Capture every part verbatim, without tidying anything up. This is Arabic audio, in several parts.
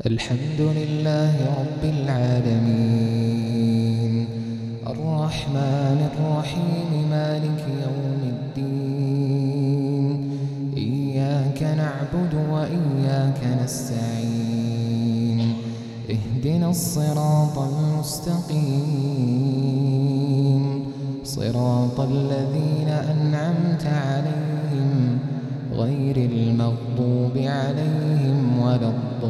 الحمد لله رب العالمين الرحمن الرحيم مالك يوم الدين إياك نعبد وإياك نستعين اهدنا الصراط المستقيم صراط الذين أنعمت عليهم غير المغضوب عليهم ولا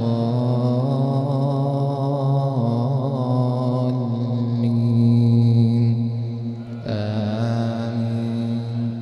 الضالين آمين.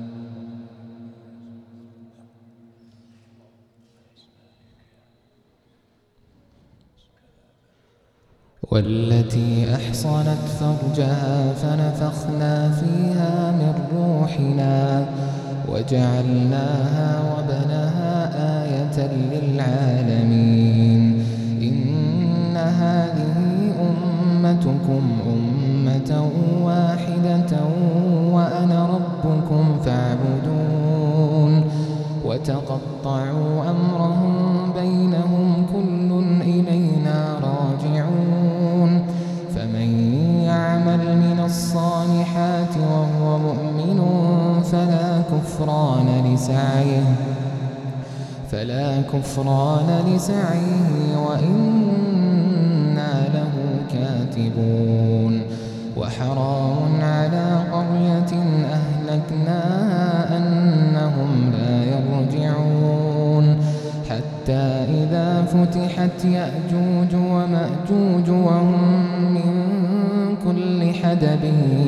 والتي أحصنت فرجها فنفخنا فيها من روحنا وجعلناها وابنها آية للعالمين إن هذه أمتكم أمة واحدة وأنا ربكم فاعبدون وتقطعوا أمرهم بينهم كل إلينا راجعون فمن يعمل من الصالحات وهو مؤمن فلا كفران لسعيه فلا كفران لسعيه وإنا له كاتبون وحرام على قرية أهلكناها أنهم لا يرجعون حتى إذا فتحت يأجوج ومأجوج وهم من كل حدب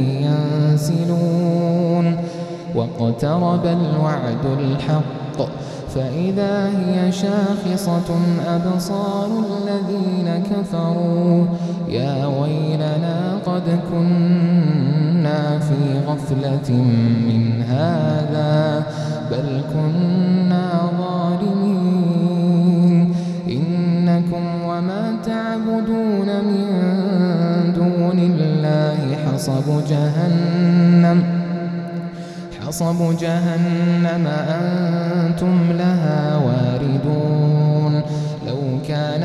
ينسلون واقترب الوعد الحق فإذا هي شاخصة أبصار الذين كفروا يا ويلنا قد كنا في غفلة من هذا بل كنا ظالمين إنكم وما تعبدون من دون الله حصب جهنم حصب جهنم أنتم لها واردون لو كان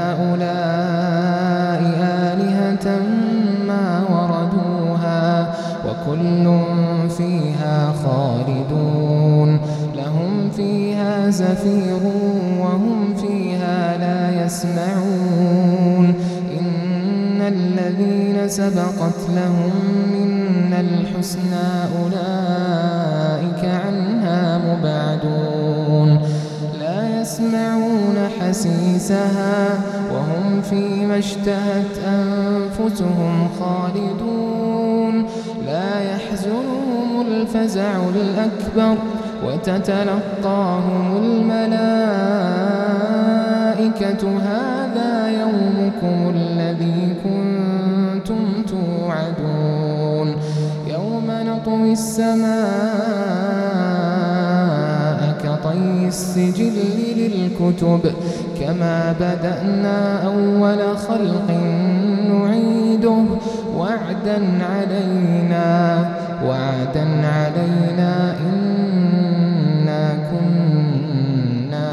هؤلاء آلهة ما وردوها وكل فيها خالدون لهم فيها زفير وهم فيها لا يسمعون إن الذين سبقت لهم منا الحسنى أولئك عنها مبعدون لا يسمعون حسيسها وهم فيما اشتهت أنفسهم خالدون لا يحزنهم الفزع الأكبر وتتلقاهم الملائكة هذا يومكم الذي كنتم توعدون يوم نطوي السماء كطي السجل للكتب كما بدأنا أول خلق نعيده وعدا علينا وعدا علينا إنا كنا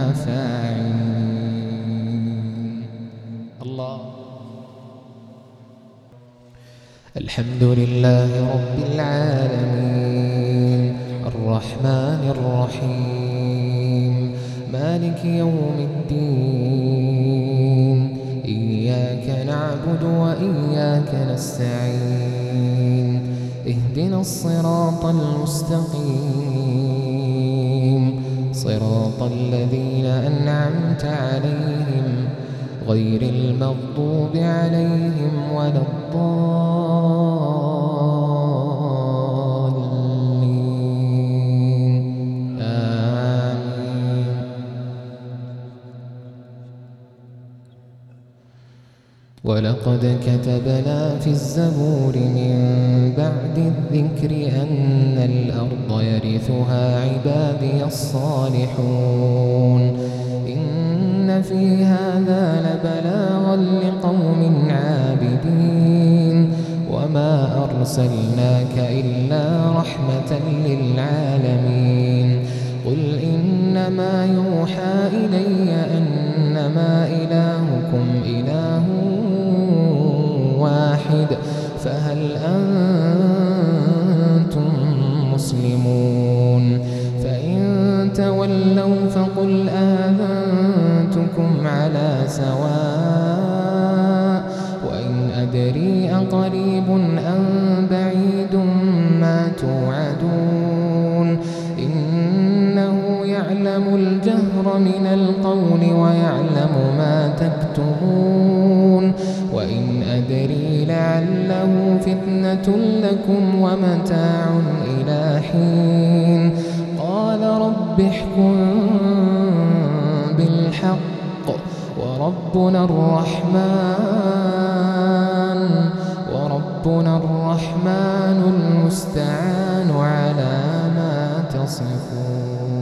فاعلين. الله الحمد لله رب العالمين الرحمن الرحيم مالك يوم الدين إياك نعبد وإياك نستعين اهدنا الصراط المستقيم صراط الذين أنعمت عليهم غير المغضوب عليهم ولا الضالين آمين. ولقد كتبنا في الزبور من بعد الذكر أن الأرض يرثها عبادي الصالحون إن في هذا لبلاغا لقوم عابدين وما أرسلناك إلا رحمة للعالمين قل إنما يوحى إلي أنما إلهكم إله واحد فهل أنتم مسلمون فإن تولوا فقل آذنتكم على سواء وإن أدري أقريب أم بعيد ما توعدون إنه يعلم الجهر من القول ويعلم ما تكتمون وإن أدري لعله فتنة لكم ومتاع إلى حين قال رب احكم بالحق وربنا الرحمن وربنا الرحمن المستعان على ما تصفون.